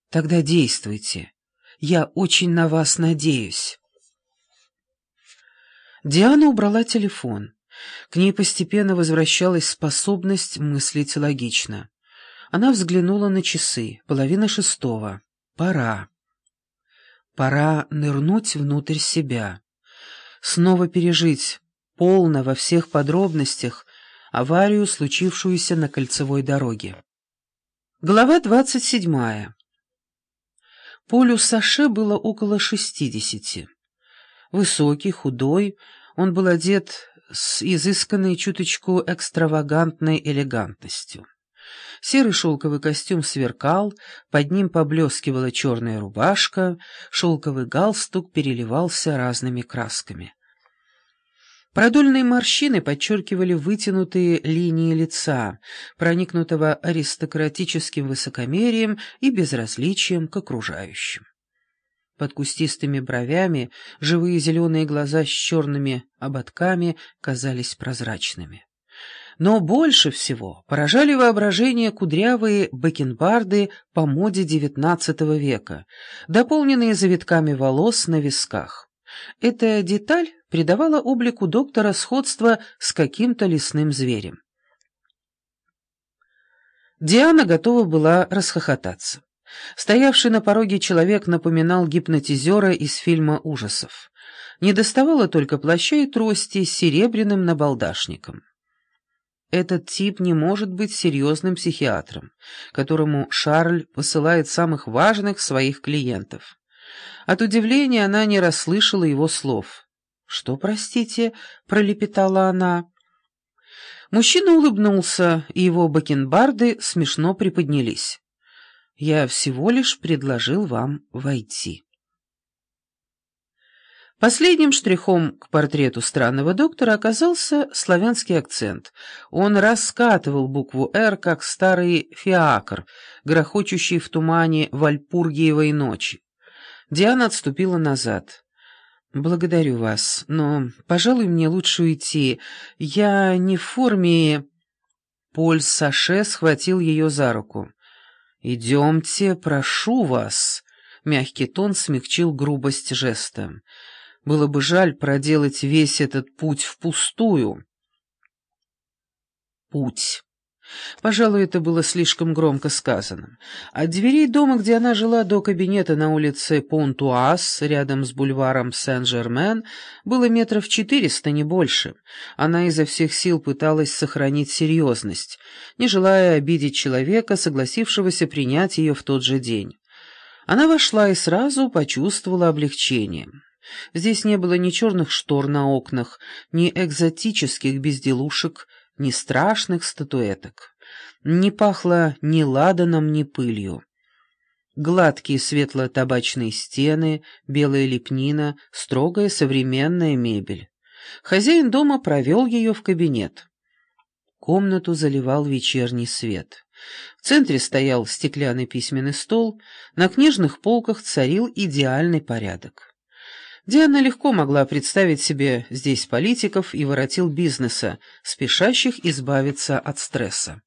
Тогда действуйте. Я очень на вас надеюсь. Диана убрала телефон. К ней постепенно возвращалась способность мыслить логично. Она взглянула на часы. 5:30. Пора. Пора нырнуть внутрь себя. Снова пережить, полно во всех подробностях, аварию, случившуюся на кольцевой дороге. Глава 27. Полю Саше было около 60. Высокий, худой, он был одет с изысканной чуточку экстравагантной элегантностью. Серый шелковый костюм сверкал, под ним поблескивала черная рубашка, шелковый галстук переливался разными красками. Продольные морщины подчеркивали вытянутые линии лица, проникнутого аристократическим высокомерием и безразличием к окружающим. Под кустистыми бровями живые зеленые глаза с черными ободками казались прозрачными. Но больше всего поражали воображение кудрявые бакенбарды по моде XIX века, дополненные завитками волос на висках. Эта деталь придавала облику доктора сходство с каким-то лесным зверем. Диана готова была расхохотаться. Стоявший на пороге человек напоминал гипнотизера из фильма ужасов. Недоставало только плаща и трости с серебряным набалдашником. Этот тип не может быть серьезным психиатром, которому Шарль посылает самых важных своих клиентов. От удивления она не расслышала его слов. «Что, простите?» — пролепетала она. Мужчина улыбнулся, и его бакенбарды смешно приподнялись. «Я всего лишь предложил вам войти». Последним штрихом к портрету странного доктора оказался славянский акцент. Он раскатывал букву «Р», как старый фиакр, грохочущий в тумане вальпургиевой ночи. Диана отступила назад. «Благодарю вас, но, пожалуй, мне лучше уйти. Я не в форме...» Поль Саше схватил ее за руку. «Идемте, прошу вас». Мягкий тон смягчил грубость жеста. Было бы жаль проделать весь этот путь впустую. Путь. Пожалуй, это было слишком громко сказано. От дверей дома, где она жила, до кабинета на улице Понтуаз, рядом с бульваром Сен-Жермен, было 400 метров, не больше. Она изо всех сил пыталась сохранить серьезность, не желая обидеть человека, согласившегося принять ее в тот же день. Она вошла и сразу почувствовала облегчение. Здесь не было ни черных штор на окнах, ни экзотических безделушек, ни страшных статуэток. Не пахло ни ладаном, ни пылью. Гладкие светло-табачные стены, белая лепнина, строгая современная мебель. Хозяин дома провел ее в кабинет. Комнату заливал вечерний свет. В центре стоял стеклянный письменный стол, на книжных полках царил идеальный порядок. Диана легко могла представить себе здесь политиков и воротил бизнеса, спешащих избавиться от стресса.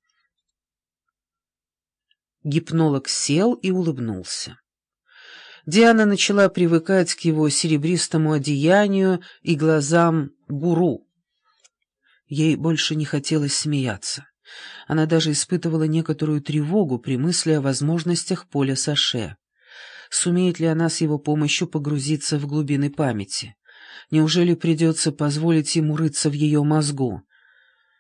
Гипнолог сел и улыбнулся. Диана начала привыкать к его серебристому одеянию и глазам гуру. Ей больше не хотелось смеяться. Она даже испытывала некоторую тревогу при мысли о возможностях Поля Саше. Сумеет ли она с его помощью погрузиться в глубины памяти? Неужели придется позволить ему рыться в ее мозгу?